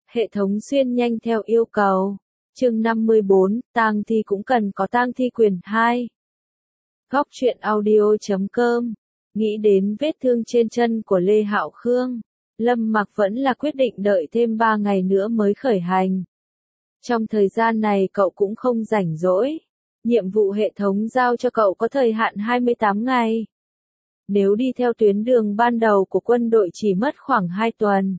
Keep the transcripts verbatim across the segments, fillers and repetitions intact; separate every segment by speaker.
Speaker 1: Hệ thống xuyên nhanh theo yêu cầu. Chương năm mươi bốn, tang thi cũng cần có tang thi quyền hai. Góc truyện audio chấm com. Nghĩ đến vết thương trên chân của Lê Hạo Khương, Lâm Mặc vẫn là quyết định đợi thêm ba ngày nữa mới khởi hành. Trong thời gian này cậu cũng không rảnh rỗi. Nhiệm vụ hệ thống giao cho cậu có thời hạn hai mươi tám ngày. Nếu đi theo tuyến đường ban đầu của quân đội chỉ mất khoảng hai tuần.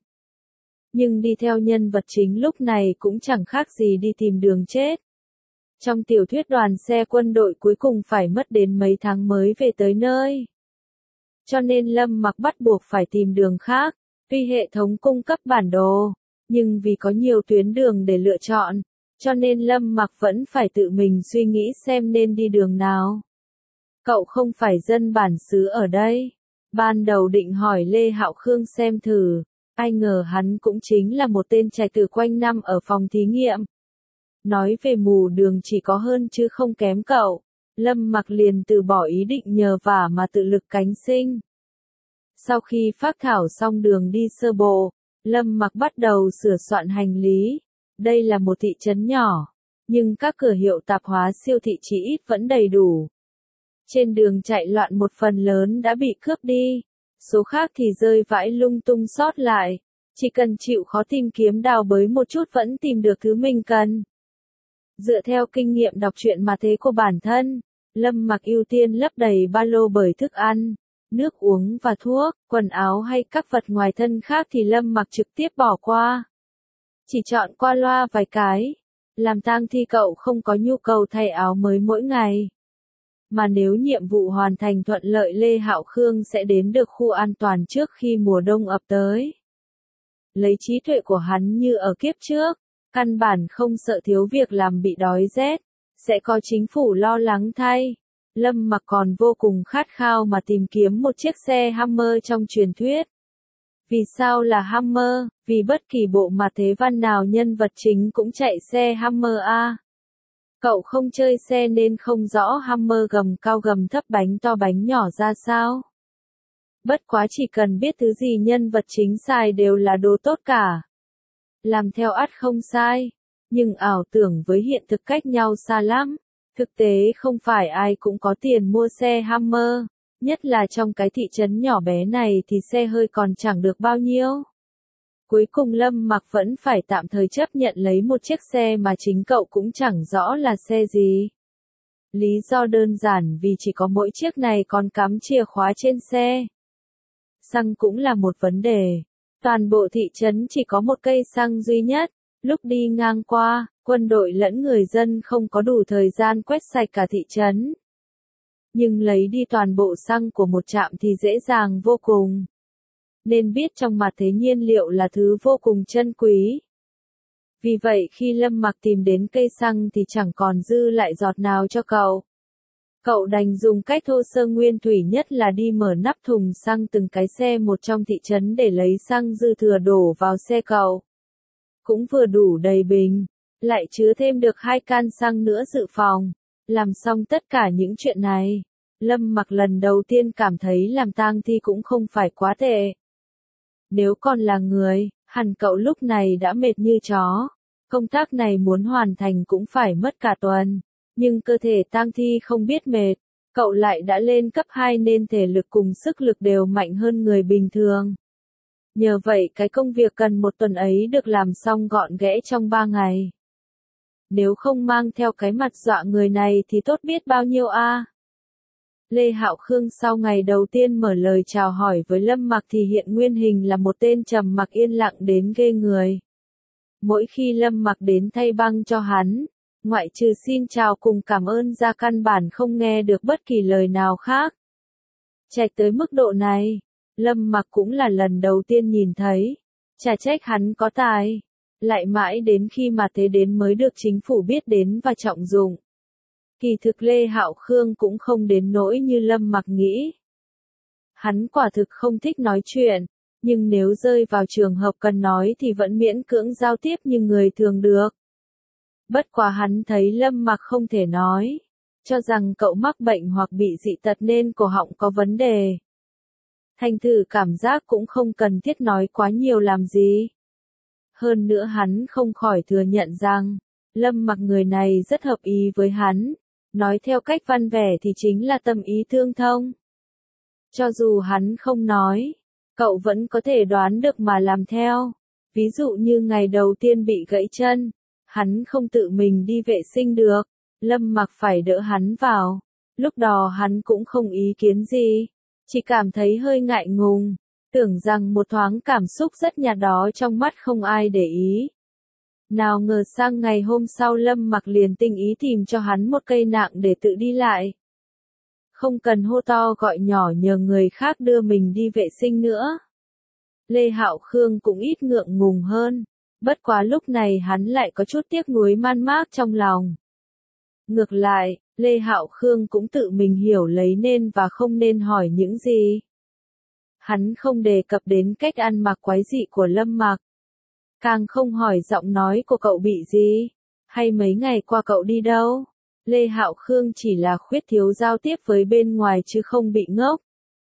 Speaker 1: Nhưng đi theo nhân vật chính lúc này cũng chẳng khác gì đi tìm đường chết. Trong tiểu thuyết đoàn xe quân đội cuối cùng phải mất đến mấy tháng mới về tới nơi. Cho nên Lâm Mặc bắt buộc phải tìm đường khác, tuy hệ thống cung cấp bản đồ, nhưng vì có nhiều tuyến đường để lựa chọn, cho nên Lâm Mặc vẫn phải tự mình suy nghĩ xem nên đi đường nào. Cậu không phải dân bản xứ ở đây. Ban đầu định hỏi Lê Hạo Khương xem thử, ai ngờ hắn cũng chính là một tên trai từ quanh năm ở phòng thí nghiệm. Nói về mù đường chỉ có hơn chứ không kém cậu, Lâm Mặc liền từ bỏ ý định nhờ vả mà tự lực cánh sinh. Sau khi phác thảo xong đường đi sơ bộ, Lâm Mặc bắt đầu sửa soạn hành lý. Đây là một thị trấn nhỏ, nhưng các cửa hiệu tạp hóa siêu thị chỉ ít vẫn đầy đủ. Trên đường chạy loạn một phần lớn đã bị cướp đi, số khác thì rơi vãi lung tung sót lại. Chỉ cần chịu khó tìm kiếm đào bới một chút vẫn tìm được thứ mình cần. Dựa theo kinh nghiệm đọc truyện mà thế của bản thân, Lâm Mặc ưu tiên lấp đầy ba lô bởi thức ăn, nước uống và thuốc, quần áo hay các vật ngoài thân khác thì Lâm Mặc trực tiếp bỏ qua. Chỉ chọn qua loa vài cái. Làm tang thi cậu không có nhu cầu thay áo mới mỗi ngày. Mà nếu nhiệm vụ hoàn thành thuận lợi Lê Hạo Khương sẽ đến được khu an toàn trước khi mùa đông ập tới. Lấy trí tuệ của hắn như ở kiếp trước, căn bản không sợ thiếu việc làm bị đói rét, sẽ có chính phủ lo lắng thay. Lâm Mặc còn vô cùng khát khao mà tìm kiếm một chiếc xe Hammer trong truyền thuyết. Vì sao là Hammer? Vì bất kỳ bộ mà thế văn nào nhân vật chính cũng chạy xe Hammer a. Cậu không chơi xe nên không rõ Hammer gầm cao gầm thấp bánh to bánh nhỏ ra sao. Bất quá chỉ cần biết thứ gì nhân vật chính xài đều là đồ tốt cả. Làm theo ắt không sai, nhưng ảo tưởng với hiện thực cách nhau xa lắm. Thực tế không phải ai cũng có tiền mua xe Hammer, nhất là trong cái thị trấn nhỏ bé này thì xe hơi còn chẳng được bao nhiêu. Cuối cùng Lâm Mặc vẫn phải tạm thời chấp nhận lấy một chiếc xe mà chính cậu cũng chẳng rõ là xe gì. Lý do đơn giản vì chỉ có mỗi chiếc này còn cắm chìa khóa trên xe. Xăng cũng là một vấn đề. Toàn bộ thị trấn chỉ có một cây xăng duy nhất. Lúc đi ngang qua, quân đội lẫn người dân không có đủ thời gian quét sạch cả thị trấn. Nhưng lấy đi toàn bộ xăng của một trạm thì dễ dàng vô cùng. Nên biết trong mặt thế nhiên liệu là thứ vô cùng chân quý. Vì vậy khi Lâm Mặc tìm đến cây xăng thì chẳng còn dư lại giọt nào cho cậu. Cậu đành dùng cách thô sơ nguyên thủy nhất là đi mở nắp thùng xăng từng cái xe một trong thị trấn để lấy xăng dư thừa đổ vào xe cậu. Cũng vừa đủ đầy bình, lại chứa thêm được hai can xăng nữa dự phòng. Làm xong tất cả những chuyện này, Lâm Mặc lần đầu tiên cảm thấy làm tang thi cũng không phải quá tệ. Nếu còn là người, hẳn cậu lúc này đã mệt như chó. Công tác này muốn hoàn thành cũng phải mất cả tuần. Nhưng cơ thể tang thi không biết mệt. Cậu lại đã lên cấp hai nên thể lực cùng sức lực đều mạnh hơn người bình thường. Nhờ vậy cái công việc cần một tuần ấy được làm xong gọn ghẽ trong ba ngày. Nếu không mang theo cái mặt dọa người này thì tốt biết bao nhiêu a. Lê Hạo Khương sau ngày đầu tiên mở lời chào hỏi với Lâm Mặc thì hiện nguyên hình là một tên trầm mặc yên lặng đến ghê người. Mỗi khi Lâm Mặc đến thay băng cho hắn, ngoại trừ xin chào cùng cảm ơn ra căn bản không nghe được bất kỳ lời nào khác. Chạy tới mức độ này, Lâm Mặc cũng là lần đầu tiên nhìn thấy. Chả trách hắn có tài. Lại mãi đến khi mà thế đến mới được chính phủ biết đến và trọng dụng. Kỳ thực Lê Hạo Khương cũng không đến nỗi như Lâm Mặc nghĩ. Hắn quả thực không thích nói chuyện, nhưng nếu rơi vào trường hợp cần nói thì vẫn miễn cưỡng giao tiếp như người thường được. Bất quá hắn thấy Lâm Mặc không thể nói, cho rằng cậu mắc bệnh hoặc bị dị tật nên cổ họng có vấn đề. Thành thử cảm giác cũng không cần thiết nói quá nhiều làm gì. Hơn nữa hắn không khỏi thừa nhận rằng, Lâm Mặc người này rất hợp ý với hắn, nói theo cách văn vẻ thì chính là tâm ý tương thông. Cho dù hắn không nói, cậu vẫn có thể đoán được mà làm theo. Ví dụ như ngày đầu tiên bị gãy chân, hắn không tự mình đi vệ sinh được, Lâm Mặc phải đỡ hắn vào. Lúc đó hắn cũng không ý kiến gì, chỉ cảm thấy hơi ngại ngùng, tưởng rằng một thoáng cảm xúc rất nhạt đó trong mắt không ai để ý. Nào ngờ sang ngày hôm sau Lâm Mặc liền tinh ý tìm cho hắn một cây nạng để tự đi lại. Không cần hô to gọi nhỏ nhờ người khác đưa mình đi vệ sinh nữa. Lê Hạo Khương cũng ít ngượng ngùng hơn, bất quá lúc này hắn lại có chút tiếc nuối man mác trong lòng. Ngược lại, Lê Hạo Khương cũng tự mình hiểu lấy nên và không nên hỏi những gì. Hắn không đề cập đến cách ăn mặc quái dị của Lâm Mặc. Càng không hỏi giọng nói của cậu bị gì, hay mấy ngày qua cậu đi đâu. Lê Hạo Khương chỉ là khuyết thiếu giao tiếp với bên ngoài chứ không bị ngốc.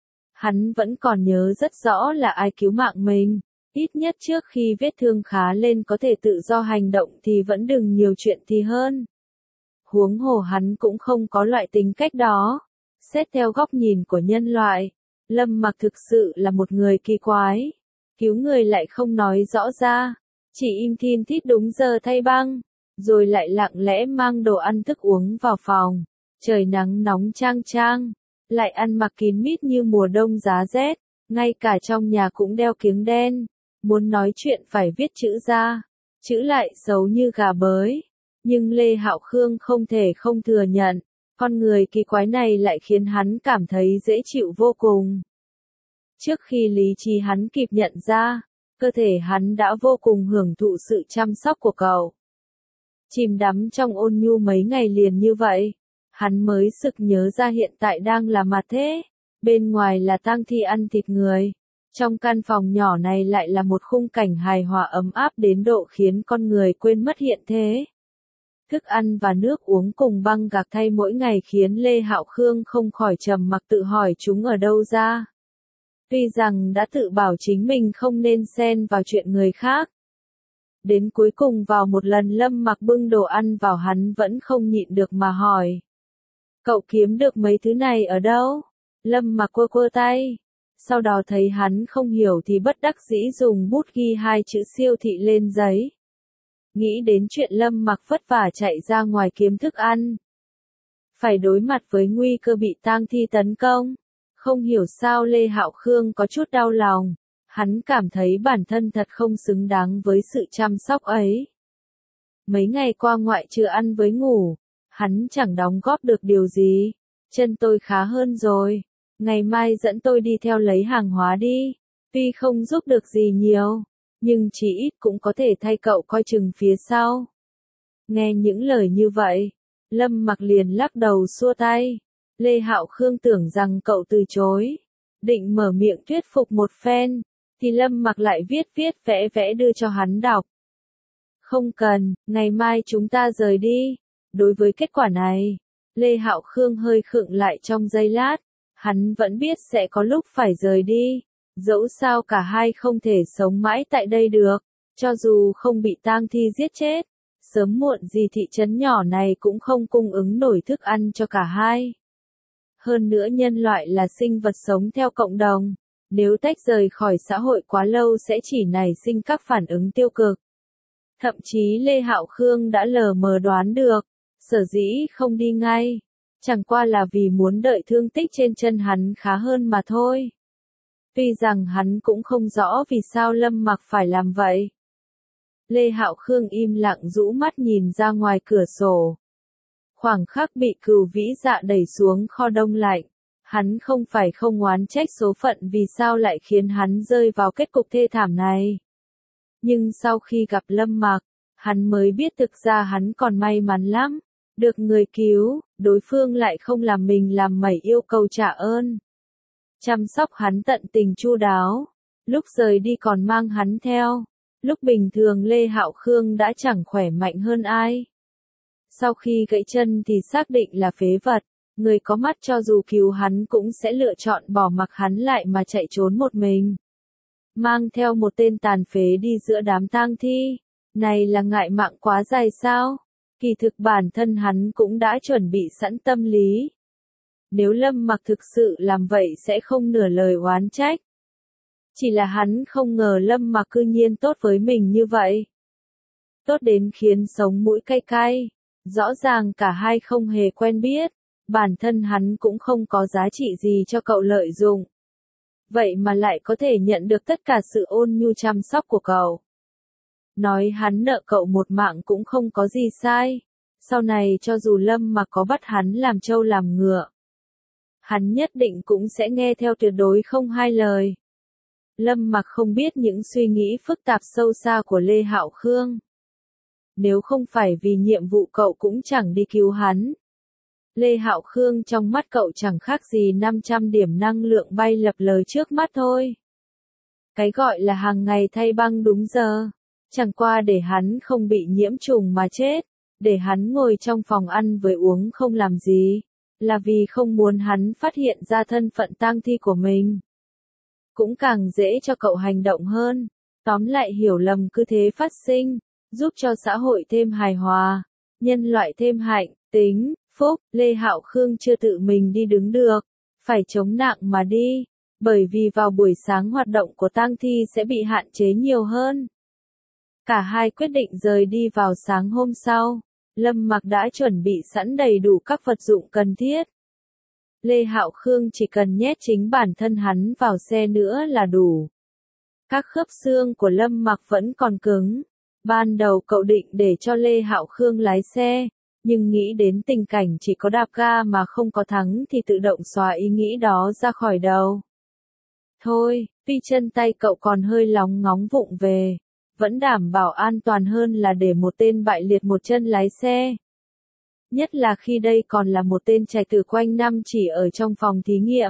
Speaker 1: Hắn vẫn còn nhớ rất rõ là ai cứu mạng mình, ít nhất trước khi vết thương khá lên có thể tự do hành động thì vẫn đừng nhiều chuyện thì hơn. Huống hồ hắn cũng không có loại tính cách đó. Xét theo góc nhìn của nhân loại, Lâm Mặc thực sự là một người kỳ quái. Cứu người lại không nói rõ ra, chỉ im thin thít đúng giờ thay băng, rồi lại lặng lẽ mang đồ ăn thức uống vào phòng. Trời nắng nóng chang chang, lại ăn mặc kín mít như mùa đông giá rét, ngay cả trong nhà cũng đeo kiếng đen. Muốn nói chuyện phải viết chữ ra, chữ lại xấu như gà bới. Nhưng Lê Hạo Khương không thể không thừa nhận, con người kỳ quái này lại khiến hắn cảm thấy dễ chịu vô cùng. Trước khi lý trí hắn kịp nhận ra, cơ thể hắn đã vô cùng hưởng thụ sự chăm sóc của cậu. Chìm đắm trong ôn nhu mấy ngày liền như vậy, hắn mới sực nhớ ra hiện tại đang là mặt thế, bên ngoài là tang thi ăn thịt người. Trong căn phòng nhỏ này lại là một khung cảnh hài hòa ấm áp đến độ khiến con người quên mất hiện thế. Thức ăn và nước uống cùng băng gạc thay mỗi ngày khiến Lê Hạo Khương không khỏi trầm mặc tự hỏi chúng ở đâu ra. Tuy rằng đã tự bảo chính mình không nên xen vào chuyện người khác. Đến cuối cùng vào một lần Lâm Mặc bưng đồ ăn vào hắn vẫn không nhịn được mà hỏi. Cậu kiếm được mấy thứ này ở đâu? Lâm Mặc quơ quơ tay. Sau đó thấy hắn không hiểu thì bất đắc dĩ dùng bút ghi hai chữ siêu thị lên giấy. Nghĩ đến chuyện Lâm Mặc vất vả chạy ra ngoài kiếm thức ăn. Phải đối mặt với nguy cơ bị tang thi tấn công. Không hiểu sao Lê Hạo Khương có chút đau lòng. Hắn cảm thấy bản thân thật không xứng đáng với sự chăm sóc ấy. Mấy ngày qua ngoại trừ ăn với ngủ, hắn chẳng đóng góp được điều gì. Chân tôi khá hơn rồi. Ngày mai dẫn tôi đi theo lấy hàng hóa đi. Tuy không giúp được gì nhiều, nhưng chỉ ít cũng có thể thay cậu coi chừng phía sau. Nghe những lời như vậy, Lâm Mặc liền lắc đầu xua tay. Lê Hạo Khương tưởng rằng cậu từ chối, định mở miệng thuyết phục một phen, thì Lâm Mặc lại viết viết vẽ vẽ đưa cho hắn đọc. Không cần, ngày mai chúng ta rời đi. Đối với kết quả này, Lê Hạo Khương hơi khựng lại trong giây lát, hắn vẫn biết sẽ có lúc phải rời đi. Dẫu sao cả hai không thể sống mãi tại đây được, cho dù không bị tang thi giết chết, sớm muộn gì thị trấn nhỏ này cũng không cung ứng nổi thức ăn cho cả hai. Hơn nữa nhân loại là sinh vật sống theo cộng đồng, nếu tách rời khỏi xã hội quá lâu sẽ chỉ nảy sinh các phản ứng tiêu cực. Thậm chí Lê Hạo Khương đã lờ mờ đoán được, sở dĩ không đi ngay, chẳng qua là vì muốn đợi thương tích trên chân hắn khá hơn mà thôi. Tuy rằng hắn cũng không rõ vì sao Lâm Mặc phải làm vậy. Lê Hạo Khương im lặng rũ mắt nhìn ra ngoài cửa sổ. Khoảng khắc bị Cửu Vĩ Dạ đẩy xuống kho đông lạnh, hắn không phải không oán trách số phận vì sao lại khiến hắn rơi vào kết cục thê thảm này. Nhưng sau khi gặp Lâm Mặc, hắn mới biết thực ra hắn còn may mắn lắm, được người cứu, đối phương lại không làm mình làm mẩy yêu cầu trả ơn. Chăm sóc hắn tận tình chu đáo, lúc rời đi còn mang hắn theo, lúc bình thường Lê Hạo Khương đã chẳng khỏe mạnh hơn ai. Sau khi gãy chân thì xác định là phế vật, người có mắt cho dù cứu hắn cũng sẽ lựa chọn bỏ mặc hắn lại mà chạy trốn một mình. mang theo một tên tàn phế đi giữa đám tang thi. Này là ngại mạng quá dài sao? Kỳ thực bản thân hắn cũng đã chuẩn bị sẵn tâm lý. Nếu Lâm Mặc thực sự làm vậy sẽ không nửa lời oán trách. Chỉ là hắn không ngờ Lâm Mặc cư nhiên tốt với mình như vậy. Tốt đến khiến sống mũi cay cay. Rõ ràng cả hai không hề quen biết. Bản thân hắn cũng không có giá trị gì cho cậu lợi dụng. Vậy mà lại có thể nhận được tất cả sự ôn nhu chăm sóc của cậu. Nói hắn nợ cậu một mạng cũng không có gì sai. Sau này cho dù Lâm Mặc có bắt hắn làm trâu làm ngựa, hắn nhất định cũng sẽ nghe theo tuyệt đối không hai lời. Lâm Mặc không biết những suy nghĩ phức tạp sâu xa của Lê Hạo Khương. Nếu không phải vì nhiệm vụ cậu cũng chẳng đi cứu hắn. Lê Hạo Khương trong mắt cậu chẳng khác gì năm trăm điểm năng lượng bay lập lờ trước mắt thôi. Cái gọi là hàng ngày thay băng đúng giờ, chẳng qua để hắn không bị nhiễm trùng mà chết, để hắn ngồi trong phòng ăn với uống không làm gì, là vì không muốn hắn phát hiện ra thân phận tang thi của mình. Cũng càng dễ cho cậu hành động hơn, tóm lại hiểu lầm cứ thế phát sinh, giúp cho xã hội thêm hài hòa, nhân loại thêm hạnh, tính, phúc. Lê Hạo Khương chưa tự mình đi đứng được, phải chống nặng mà đi, bởi vì vào buổi sáng hoạt động của tang thi sẽ bị hạn chế nhiều hơn. Cả hai quyết định rời đi vào sáng hôm sau. Lâm Mặc đã chuẩn bị sẵn đầy đủ các vật dụng cần thiết. Lê Hạo Khương chỉ cần nhét chính bản thân hắn vào xe nữa là đủ. Các khớp xương của Lâm Mặc vẫn còn cứng. Ban đầu cậu định để cho Lê Hạo Khương lái xe, nhưng nghĩ đến tình cảnh chỉ có đạp ga mà không có thắng thì tự động xóa ý nghĩ đó ra khỏi đầu. Thôi, tuy chân tay cậu còn hơi lóng ngóng vụng về, vẫn đảm bảo an toàn hơn là để một tên bại liệt một chân lái xe. Nhất là khi đây còn là một tên trạch tử quanh năm chỉ ở trong phòng thí nghiệm.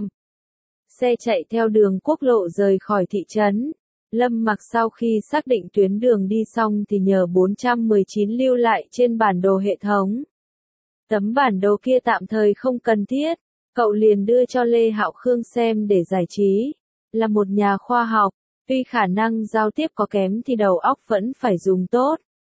Speaker 1: Xe chạy theo đường quốc lộ rời khỏi thị trấn. Lâm Mặc sau khi xác định tuyến đường đi xong thì nhờ bốn trăm mười chín lưu lại trên bản đồ hệ thống. Tấm bản đồ kia tạm thời không cần thiết, cậu liền đưa cho Lê Hạo Khương xem để giải trí. Là một nhà khoa học, tuy khả năng giao tiếp có kém thì đầu óc vẫn phải dùng tốt.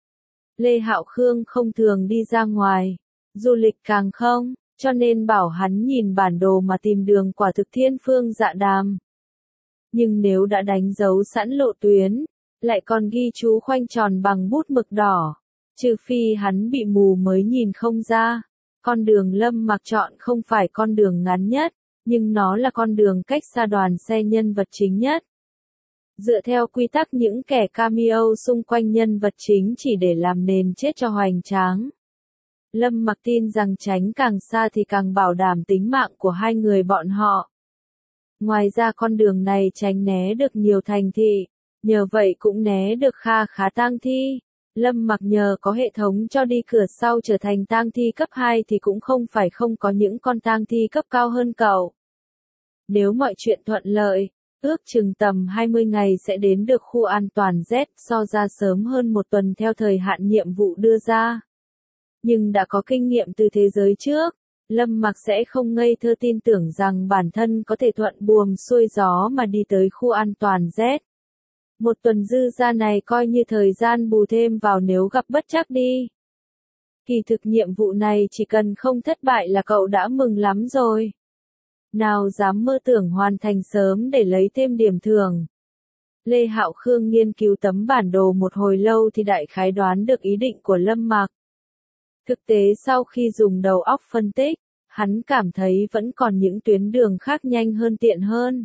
Speaker 1: Lê Hạo Khương không thường đi ra ngoài, du lịch càng không, cho nên bảo hắn nhìn bản đồ mà tìm đường quả thực thiên phương dạ đàm. Nhưng nếu đã đánh dấu sẵn lộ tuyến, lại còn ghi chú khoanh tròn bằng bút mực đỏ, trừ phi hắn bị mù mới nhìn không ra. Con đường Lâm Mặc chọn không phải con đường ngắn nhất, nhưng nó là con đường cách xa đoàn xe nhân vật chính nhất. Dựa theo quy tắc những kẻ cameo xung quanh nhân vật chính chỉ để làm nền chết cho hoành tráng. Lâm Mặc tin rằng tránh càng xa thì càng bảo đảm tính mạng của hai người bọn họ. Ngoài ra con đường này tránh né được nhiều thành thị, nhờ vậy cũng né được kha khá tang thi. Lâm Mặc nhờ có hệ thống cho đi cửa sau trở thành tang thi cấp hai thì cũng không phải không có những con tang thi cấp cao hơn cậu. Nếu mọi chuyện thuận lợi, ước chừng tầm hai mươi ngày sẽ đến được khu an toàn Z, so ra sớm hơn một tuần theo thời hạn nhiệm vụ đưa ra. Nhưng đã có kinh nghiệm từ thế giới trước, Lâm Mặc sẽ không ngây thơ tin tưởng rằng bản thân có thể thuận buồm xuôi gió mà đi tới khu an toàn Z. Một tuần dư ra này coi như thời gian bù thêm vào nếu gặp bất trắc đi. Kỳ thực nhiệm vụ này chỉ cần không thất bại là cậu đã mừng lắm rồi. Nào dám mơ tưởng hoàn thành sớm để lấy thêm điểm thưởng. Lê Hạo Khương nghiên cứu tấm bản đồ một hồi lâu thì đại khái đoán được ý định của Lâm Mặc. Thực tế sau khi dùng đầu óc phân tích, hắn cảm thấy vẫn còn những tuyến đường khác nhanh hơn tiện hơn.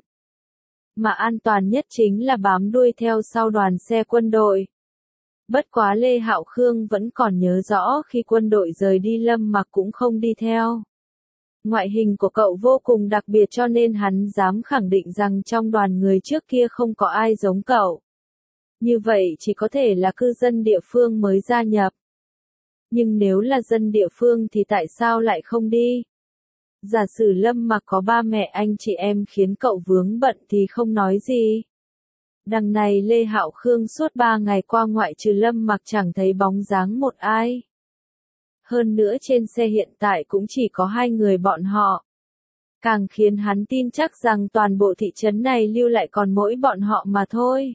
Speaker 1: Mà an toàn nhất chính là bám đuôi theo sau đoàn xe quân đội. Bất quá Lê Hạo Khương vẫn còn nhớ rõ khi quân đội rời đi Lâm Mặc cũng không đi theo. Ngoại hình của cậu vô cùng đặc biệt cho nên hắn dám khẳng định rằng trong đoàn người trước kia không có ai giống cậu. Như vậy chỉ có thể là cư dân địa phương mới gia nhập. Nhưng nếu là dân địa phương thì tại sao lại không đi? Giả sử Lâm Mặc có ba mẹ anh chị em khiến cậu vướng bận thì không nói gì. Đằng này Lê Hạo Khương suốt ba ngày qua ngoại trừ Lâm Mặc chẳng thấy bóng dáng một ai. Hơn nữa trên xe hiện tại cũng chỉ có hai người bọn họ. càng khiến hắn tin chắc rằng toàn bộ thị trấn này lưu lại còn mỗi bọn họ mà thôi.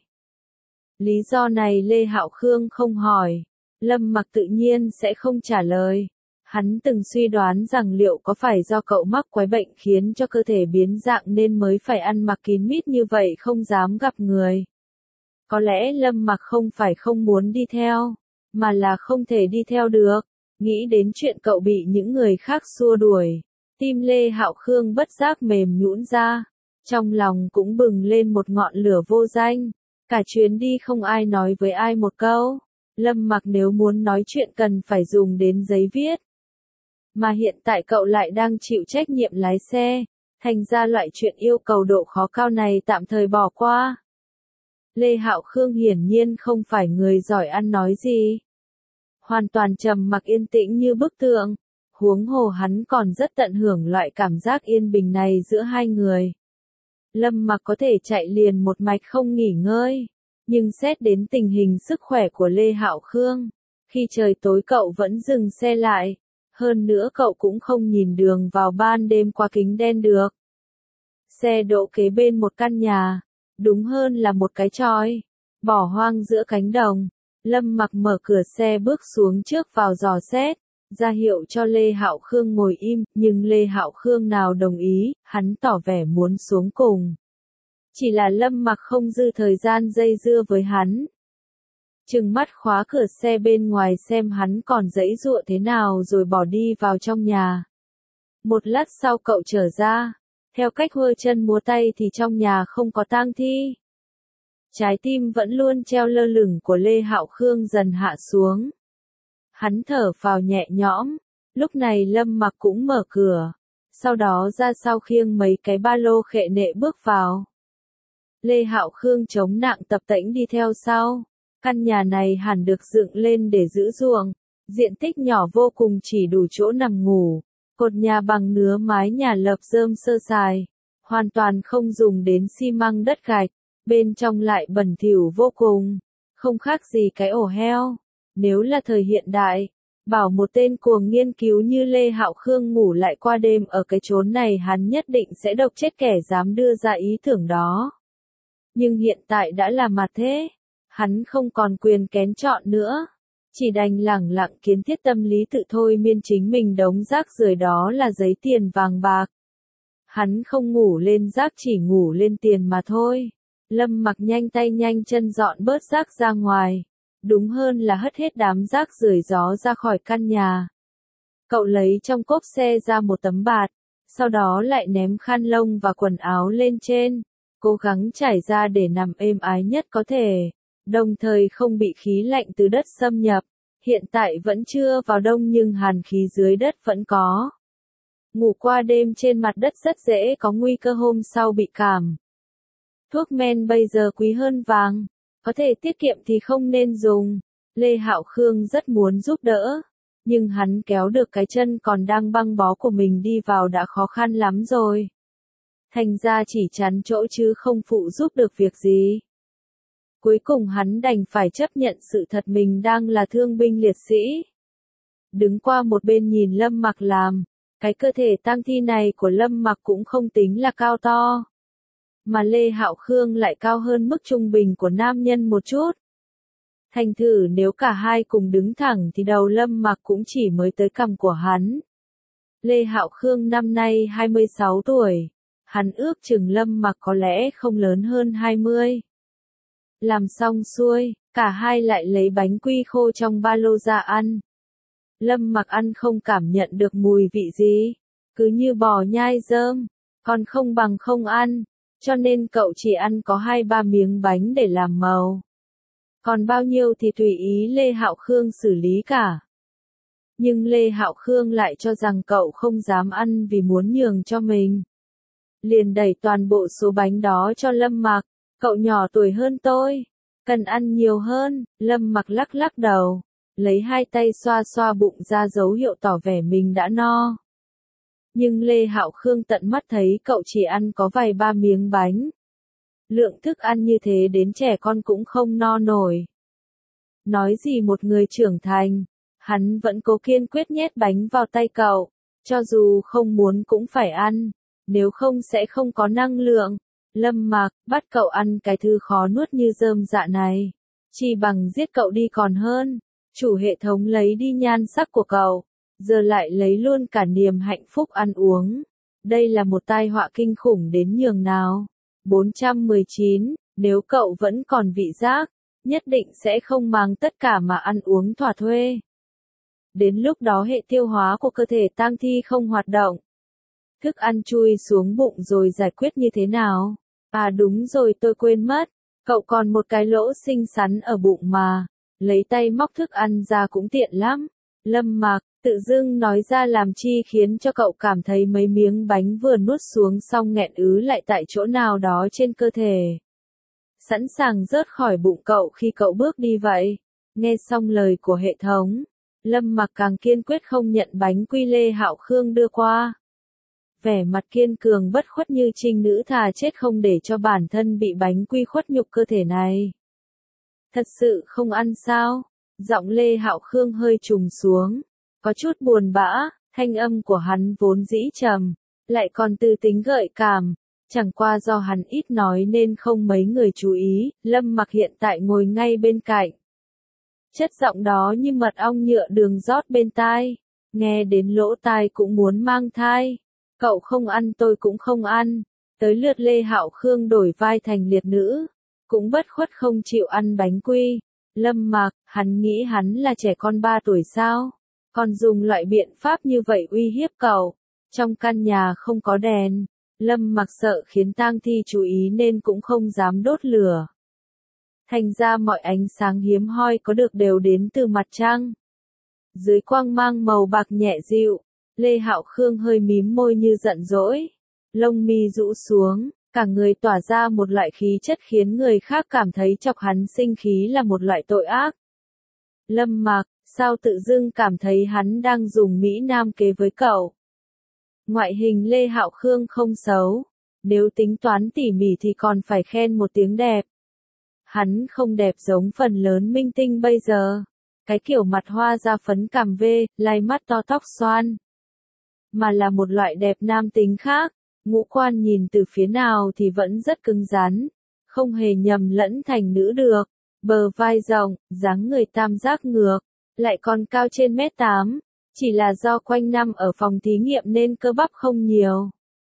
Speaker 1: Lý do này Lê Hạo Khương không hỏi, Lâm Mặc tự nhiên sẽ không trả lời. Hắn từng suy đoán rằng liệu có phải do cậu mắc quái bệnh khiến cho cơ thể biến dạng nên mới phải ăn mặc kín mít như vậy không dám gặp người. Có lẽ Lâm Mặc không phải không muốn đi theo, mà là không thể đi theo được. Nghĩ đến chuyện cậu bị những người khác xua đuổi, tim Lê Hạo Khương bất giác mềm nhũn ra, trong lòng cũng bừng lên một ngọn lửa vô danh. Cả chuyến đi không ai nói với ai một câu. Lâm Mặc nếu muốn nói chuyện cần phải dùng đến giấy viết. Mà hiện tại cậu lại đang chịu trách nhiệm lái xe, thành ra loại chuyện yêu cầu độ khó cao này tạm thời bỏ qua. Lê Hạo Khương hiển nhiên không phải người giỏi ăn nói gì. Hoàn toàn trầm mặc yên tĩnh như bức tượng, huống hồ hắn còn rất tận hưởng loại cảm giác yên bình này giữa hai người. Lâm Mặc có thể chạy liền một mạch không nghỉ ngơi, nhưng xét đến tình hình sức khỏe của Lê Hạo Khương, khi trời tối cậu vẫn dừng xe lại, hơn nữa cậu cũng không nhìn đường vào ban đêm qua kính đen được. Xe đỗ kế bên một căn nhà, đúng hơn là một cái chòi, bỏ hoang giữa cánh đồng. Lâm Mặc mở cửa xe bước xuống trước vào dò xét, ra hiệu cho Lê Hạo Khương ngồi im, nhưng Lê Hạo Khương nào đồng ý, hắn tỏ vẻ muốn xuống cùng. Chỉ là Lâm Mặc không dư thời gian dây dưa với hắn. Trừng mắt khóa cửa xe bên ngoài xem hắn còn giãy giụa thế nào rồi bỏ đi vào trong nhà. Một lát sau cậu trở ra, theo cách hơ chân múa tay thì trong nhà không có tang thi. Trái tim vẫn luôn treo lơ lửng của Lê Hạo Khương dần hạ xuống. Hắn thở phào nhẹ nhõm, lúc này Lâm Mặc cũng mở cửa, sau đó ra sau khiêng mấy cái ba lô khệ nệ bước vào. Lê Hạo Khương chống nặng tập tễnh đi theo sau. Căn nhà này hẳn được dựng lên để giữ ruộng, diện tích nhỏ vô cùng chỉ đủ chỗ nằm ngủ, cột nhà bằng nứa mái nhà lợp rơm sơ sài, hoàn toàn không dùng đến xi măng đất gạch, bên trong lại bẩn thỉu vô cùng, không khác gì cái ổ heo. Nếu là thời hiện đại, bảo một tên cuồng nghiên cứu như Lê Hạo Khương ngủ lại qua đêm ở cái chốn này hắn nhất định sẽ độc chết kẻ dám đưa ra ý tưởng đó. Nhưng hiện tại đã là mặt thế. Hắn không còn quyền kén chọn nữa, chỉ đành lẳng lặng kiến thiết tâm lý tự thôi miên chính mình đống rác rưởi đó là giấy tiền vàng bạc. Hắn không ngủ lên rác chỉ ngủ lên tiền mà thôi. Lâm Mặc nhanh tay nhanh chân dọn bớt rác ra ngoài, đúng hơn là hất hết đám rác rưởi gió ra khỏi căn nhà. Cậu lấy trong cốp xe ra một tấm bạt, sau đó lại ném khăn lông và quần áo lên trên, cố gắng trải ra để nằm êm ái nhất có thể. Đồng thời không bị khí lạnh từ đất xâm nhập, hiện tại vẫn chưa vào đông nhưng hàn khí dưới đất vẫn có. Ngủ qua đêm trên mặt đất rất dễ có nguy cơ hôm sau bị cảm. Thuốc men bây giờ quý hơn vàng, có thể tiết kiệm thì không nên dùng. Lê Hạo Khương rất muốn giúp đỡ, nhưng hắn kéo được cái chân còn đang băng bó của mình đi vào đã khó khăn lắm rồi. Thành ra chỉ chắn chỗ chứ không phụ giúp được việc gì. Cuối cùng hắn đành phải chấp nhận sự thật mình đang là thương binh liệt sĩ. Đứng qua một bên nhìn Lâm Mặc làm, cái cơ thể tang thi này của Lâm Mặc cũng không tính là cao to. Mà Lê Hạo Khương lại cao hơn mức trung bình của nam nhân một chút. Thành thử nếu cả hai cùng đứng thẳng thì đầu Lâm Mặc cũng chỉ mới tới cằm của hắn. Lê Hạo Khương năm nay hai mươi sáu tuổi, hắn ước chừng Lâm Mặc có lẽ không lớn hơn hai mươi. Làm xong xuôi, cả hai lại lấy bánh quy khô trong ba lô ra ăn. Lâm Mặc ăn không cảm nhận được mùi vị gì, cứ như bò nhai rơm, còn không bằng không ăn, cho nên cậu chỉ ăn có hai ba miếng bánh để làm màu. Còn bao nhiêu thì tùy ý Lê Hạo Khương xử lý cả. Nhưng Lê Hạo Khương lại cho rằng cậu không dám ăn vì muốn nhường cho mình. Liền đẩy toàn bộ số bánh đó cho Lâm Mặc. Cậu nhỏ tuổi hơn tôi, cần ăn nhiều hơn. Lâm Mặc lắc lắc đầu, lấy hai tay xoa xoa bụng ra dấu hiệu tỏ vẻ mình đã no. Nhưng Lê Hạo Khương tận mắt thấy cậu chỉ ăn có vài ba miếng bánh. Lượng thức ăn như thế đến trẻ con cũng không no nổi. Nói gì một người trưởng thành, hắn vẫn cố kiên quyết nhét bánh vào tay cậu, cho dù không muốn cũng phải ăn. nếu không sẽ không có năng lượng. Lâm Mặc, bắt cậu ăn cái thứ khó nuốt như rơm dạ này. Chỉ bằng giết cậu đi còn hơn. Chủ hệ thống lấy đi nhan sắc của cậu, giờ lại lấy luôn cả niềm hạnh phúc ăn uống. Đây là một tai họa kinh khủng đến nhường nào. bốn trăm mười chín, nếu cậu vẫn còn vị giác, nhất định sẽ không mang tất cả mà ăn uống thỏa thuê. Đến lúc đó hệ tiêu hóa của cơ thể tang thi không hoạt động. Thức ăn chui xuống bụng rồi giải quyết như thế nào? À đúng rồi, tôi quên mất, cậu còn một cái lỗ xinh xắn ở bụng mà, lấy tay móc thức ăn ra cũng tiện lắm. Lâm Mặc, tự dưng nói ra làm chi khiến cho cậu cảm thấy mấy miếng bánh vừa nuốt xuống xong nghẹn ứ lại tại chỗ nào đó trên cơ thể. Sẵn sàng rớt khỏi bụng cậu khi cậu bước đi vậy. Nghe xong lời của hệ thống, Lâm Mặc càng kiên quyết không nhận bánh quy Lê Hạo Khương đưa qua. Vẻ mặt kiên cường bất khuất như trinh nữ thà chết không để cho bản thân bị bánh quy khuất nhục cơ thể này. Thật sự không ăn sao? Giọng Lê Hạo Khương hơi trùng xuống, có chút buồn bã, thanh âm của hắn vốn dĩ trầm, lại còn tư tính gợi cảm, chẳng qua do hắn ít nói nên không mấy người chú ý. Lâm Mặc hiện tại ngồi ngay bên cạnh. Chất giọng đó như mật ong nhựa đường rót bên tai, nghe đến lỗ tai cũng muốn mang thai. Cậu không ăn tôi cũng không ăn. Tới lượt Lê Hạo Khương đổi vai thành liệt nữ, cũng bất khuất không chịu ăn bánh quy. Lâm Mặc, hắn nghĩ hắn là trẻ con ba tuổi sao? Còn dùng loại biện pháp như vậy uy hiếp cậu. Trong căn nhà không có đèn, Lâm Mặc sợ khiến tang thi chú ý nên cũng không dám đốt lửa. Thành ra mọi ánh sáng hiếm hoi có được đều đến từ mặt trăng. Dưới quang mang màu bạc nhẹ dịu, Lê Hạo Khương hơi mím môi như giận dỗi, lông mi rũ xuống, cả người tỏa ra một loại khí chất khiến người khác cảm thấy chọc hắn sinh khí là một loại tội ác. Lâm Mặc, sao tự dưng cảm thấy hắn đang dùng Mỹ Nam kế với cậu? Ngoại hình Lê Hạo Khương không xấu, nếu tính toán tỉ mỉ thì còn phải khen một tiếng đẹp. Hắn không đẹp giống phần lớn minh tinh bây giờ, cái kiểu mặt hoa da phấn cằm vê, lai mắt to tóc xoăn, mà là một loại đẹp nam tính khác. Ngũ quan nhìn từ phía nào thì vẫn rất cứng rắn, không hề nhầm lẫn thành nữ được. Bờ vai rộng, dáng người tam giác ngược, lại còn cao trên mét tám, chỉ là do quanh năm ở phòng thí nghiệm nên cơ bắp không nhiều.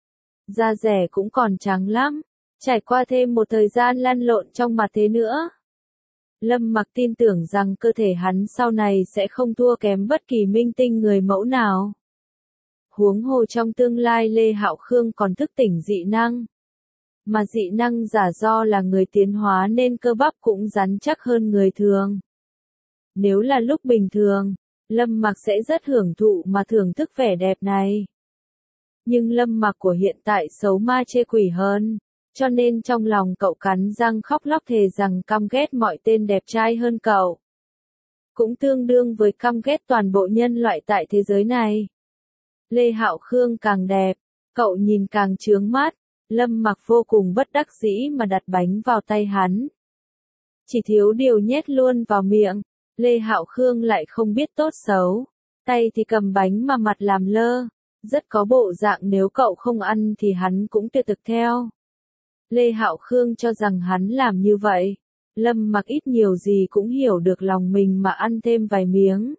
Speaker 1: Da dẻ cũng còn trắng lắm, trải qua thêm một thời gian lăn lộn trong mặt thế nữa. Lâm Mặc tin tưởng rằng cơ thể hắn sau này sẽ không thua kém bất kỳ minh tinh người mẫu nào. Huống hồ trong tương lai Lê Hạo Khương còn thức tỉnh dị năng. Mà dị năng giả do là người tiến hóa nên cơ bắp cũng rắn chắc hơn người thường. Nếu là lúc bình thường, Lâm Mặc sẽ rất hưởng thụ mà thưởng thức vẻ đẹp này. Nhưng Lâm Mặc của hiện tại xấu ma chê quỷ hơn, cho nên trong lòng cậu cắn răng khóc lóc thề rằng căm ghét mọi tên đẹp trai hơn cậu. Cũng tương đương với căm ghét toàn bộ nhân loại tại thế giới này. Lê Hạo Khương càng đẹp, cậu nhìn càng chướng mắt. Lâm Mặc vô cùng bất đắc dĩ mà đặt bánh vào tay hắn. Chỉ thiếu điều nhét luôn vào miệng. Lê Hạo Khương lại không biết tốt xấu, tay thì cầm bánh mà mặt làm lơ, rất có bộ dạng nếu cậu không ăn thì hắn cũng tuyệt thực theo. Lê Hạo Khương cho rằng hắn làm như vậy, Lâm Mặc ít nhiều gì cũng hiểu được lòng mình mà ăn thêm vài miếng.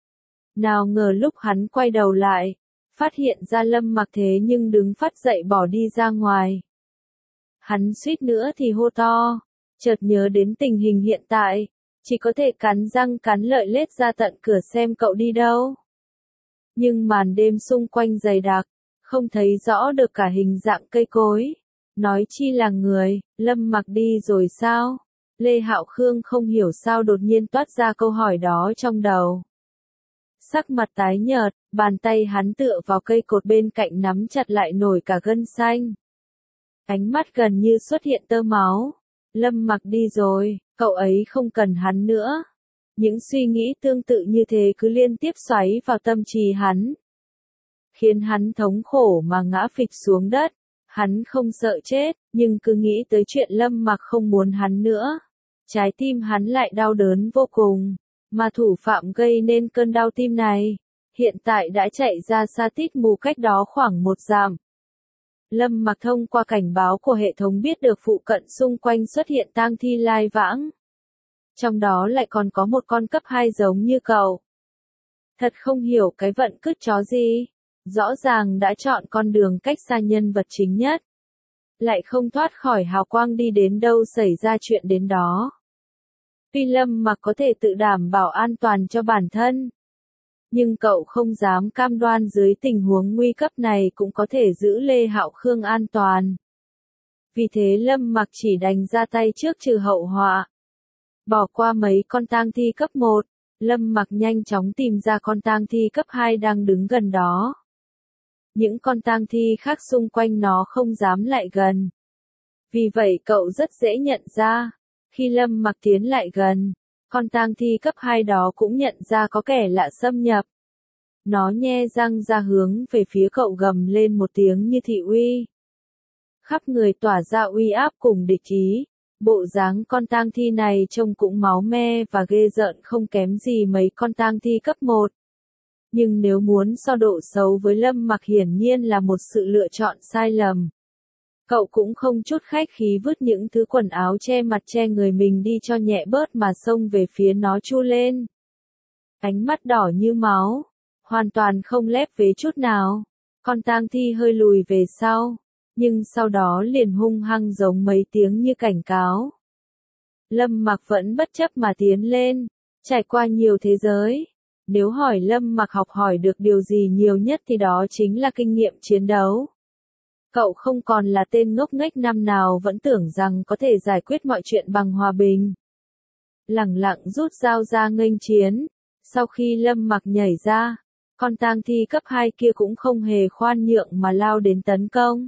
Speaker 1: Nào ngờ lúc hắn quay đầu lại, phát hiện ra Lâm Mặc thế nhưng đứng phắt dậy bỏ đi ra ngoài. Hắn suýt nữa thì hô to, chợt nhớ đến tình hình hiện tại, chỉ có thể cắn răng cắn lợi lết ra tận cửa xem cậu đi đâu. Nhưng màn đêm xung quanh dày đặc, không thấy rõ được cả hình dạng cây cối, nói chi là người. Lâm Mặc đi rồi sao? Lê Hạo Khương không hiểu sao đột nhiên toát ra câu hỏi đó trong đầu. Sắc mặt tái nhợt, bàn tay hắn tựa vào cây cột bên cạnh nắm chặt lại nổi cả gân xanh. Ánh mắt gần như xuất hiện tơ máu. Lâm Mặc đi rồi, cậu ấy không cần hắn nữa. Những suy nghĩ tương tự như thế cứ liên tiếp xoáy vào tâm trí hắn, khiến hắn thống khổ mà ngã phịch xuống đất. Hắn không sợ chết, nhưng cứ nghĩ tới chuyện Lâm Mặc không muốn hắn nữa, trái tim hắn lại đau đớn vô cùng. Mà thủ phạm gây nên cơn đau tim này, hiện tại đã chạy ra xa tít mù cách đó khoảng một dặm. Lâm Mặc thông qua cảnh báo của hệ thống biết được phụ cận xung quanh xuất hiện tang thi lai vãng. Trong đó lại còn có một con cấp hai giống như cậu. Thật không hiểu cái vận cứt chó gì. Rõ ràng đã chọn con đường cách xa nhân vật chính nhất. Lại không thoát khỏi hào quang đi đến đâu xảy ra chuyện đến đó. Tuy Lâm Mặc có thể tự đảm bảo an toàn cho bản thân. Nhưng cậu không dám cam đoan dưới tình huống nguy cấp này cũng có thể giữ Lê Hạo Khương an toàn. Vì thế Lâm Mặc chỉ đành ra tay trước trừ hậu họa. Bỏ qua mấy con tang thi cấp một, Lâm Mặc nhanh chóng tìm ra con tang thi cấp hai đang đứng gần đó. Những con tang thi khác xung quanh nó không dám lại gần. Vì vậy cậu rất dễ nhận ra, khi Lâm Mặc tiến lại gần, con tang thi cấp hai đó cũng nhận ra có kẻ lạ xâm nhập. Nó nhe răng ra hướng về phía cậu gầm lên một tiếng như thị uy. Khắp người tỏa ra uy áp cùng địch ý. Bộ dáng con tang thi này trông cũng máu me và ghê rợn không kém gì mấy con tang thi cấp một. Nhưng nếu muốn so độ xấu với Lâm Mặc hiển nhiên là một sự lựa chọn sai lầm. Cậu cũng không chút khách khí vứt những thứ quần áo che mặt che người mình đi cho nhẹ bớt mà xông về phía nó chu lên. Ánh mắt đỏ như máu, hoàn toàn không lép vế chút nào. Con tang thi hơi lùi về sau, nhưng sau đó liền hung hăng giống mấy tiếng như cảnh cáo. Lâm Mặc vẫn bất chấp mà tiến lên, trải qua nhiều thế giới. Nếu hỏi Lâm Mặc học hỏi được điều gì nhiều nhất thì đó chính là kinh nghiệm chiến đấu. Cậu không còn là tên ngốc nghếch năm nào vẫn tưởng rằng có thể giải quyết mọi chuyện bằng hòa bình. Lẳng lặng rút dao ra nghênh chiến, sau khi Lâm Mặc nhảy ra, con tang thi cấp hai kia cũng không hề khoan nhượng mà lao đến tấn công.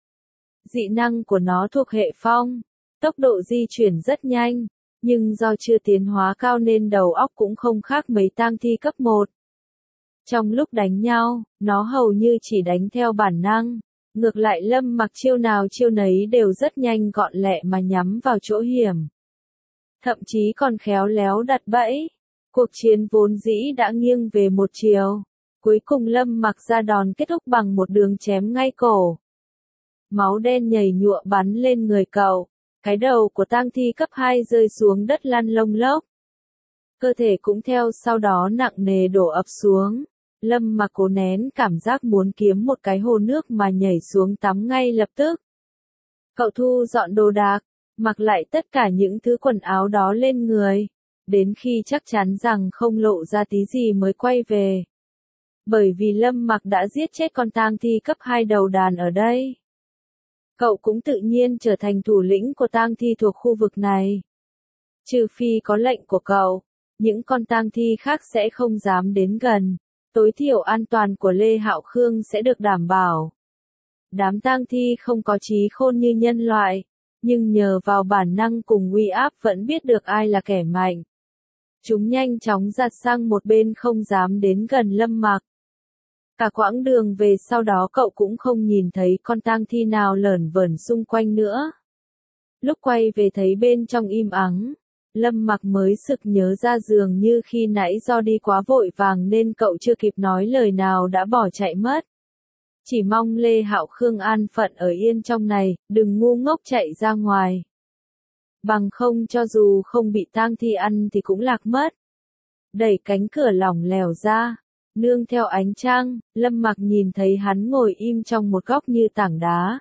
Speaker 1: Dị năng của nó thuộc hệ phong, tốc độ di chuyển rất nhanh, nhưng do chưa tiến hóa cao nên đầu óc cũng không khác mấy tang thi cấp một. Trong lúc đánh nhau, nó hầu như chỉ đánh theo bản năng, ngược lại Lâm Mặc chiêu nào chiêu nấy đều rất nhanh gọn lẹ mà nhắm vào chỗ hiểm. Thậm chí còn khéo léo đặt bẫy. Cuộc chiến vốn dĩ đã nghiêng về một chiều, cuối cùng Lâm Mặc ra đòn kết thúc bằng một đường chém ngay cổ. Máu đen nhầy nhụa bắn lên người cậu, cái đầu của tang thi cấp hai rơi xuống đất lăn lông lốc. Cơ thể cũng theo sau đó nặng nề đổ ập xuống. Lâm Mặc cố nén cảm giác muốn kiếm một cái hồ nước mà nhảy xuống tắm ngay lập tức. Cậu thu dọn đồ đạc, mặc lại tất cả những thứ quần áo đó lên người, đến khi chắc chắn rằng không lộ ra tí gì mới quay về. Bởi vì Lâm Mặc đã giết chết con tang thi cấp hai đầu đàn ở đây. Cậu cũng tự nhiên trở thành thủ lĩnh của tang thi thuộc khu vực này. Trừ phi có lệnh của cậu, những con tang thi khác sẽ không dám đến gần. Tối thiểu an toàn của Lê Hạo Khương sẽ được đảm bảo. Đám tang thi không có trí khôn như nhân loại, nhưng nhờ vào bản năng cùng uy áp vẫn biết được ai là kẻ mạnh. Chúng nhanh chóng giạt sang một bên không dám đến gần Lâm Mặc. Cả quãng đường về sau đó cậu cũng không nhìn thấy con tang thi nào lởn vởn xung quanh nữa. Lúc quay về thấy bên trong im ắng, Lâm Mặc mới sực nhớ ra dường như khi nãy do đi quá vội vàng nên cậu chưa kịp nói lời nào đã bỏ chạy mất. Chỉ mong Lê Hạo Khương an phận ở yên trong này, đừng ngu ngốc chạy ra ngoài. Bằng không cho dù không bị tang thi ăn thì cũng lạc mất. Đẩy cánh cửa lỏng lẻo ra, nương theo ánh trăng, Lâm Mặc nhìn thấy hắn ngồi im trong một góc như tảng đá.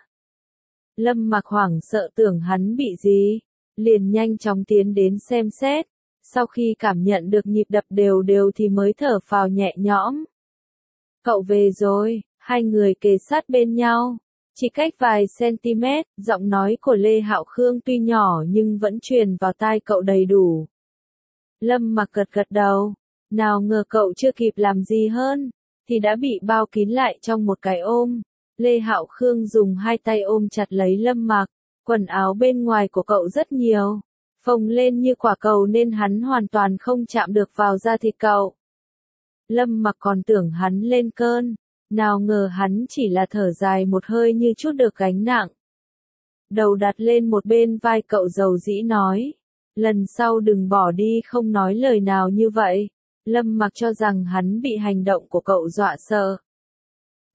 Speaker 1: Lâm Mặc hoảng sợ tưởng hắn bị gì, liền nhanh chóng tiến đến xem xét, sau khi cảm nhận được nhịp đập đều đều thì mới thở phào nhẹ nhõm. Cậu về rồi, hai người kề sát bên nhau, chỉ cách vài cm, giọng nói của Lê Hạo Khương tuy nhỏ nhưng vẫn truyền vào tai cậu đầy đủ. Lâm Mặc gật gật đầu, nào ngờ cậu chưa kịp làm gì hơn, thì đã bị bao kín lại trong một cái ôm. Lê Hạo Khương dùng hai tay ôm chặt lấy Lâm Mặc, quần áo bên ngoài của cậu rất nhiều, phồng lên như quả cầu nên hắn hoàn toàn không chạm được vào da thịt cậu. Lâm Mặc còn tưởng hắn lên cơn, nào ngờ hắn chỉ là thở dài một hơi như chút được gánh nặng. Đầu đặt lên một bên vai cậu dầu dĩ nói, lần sau đừng bỏ đi không nói lời nào như vậy. Lâm Mặc cho rằng hắn bị hành động của cậu dọa sợ.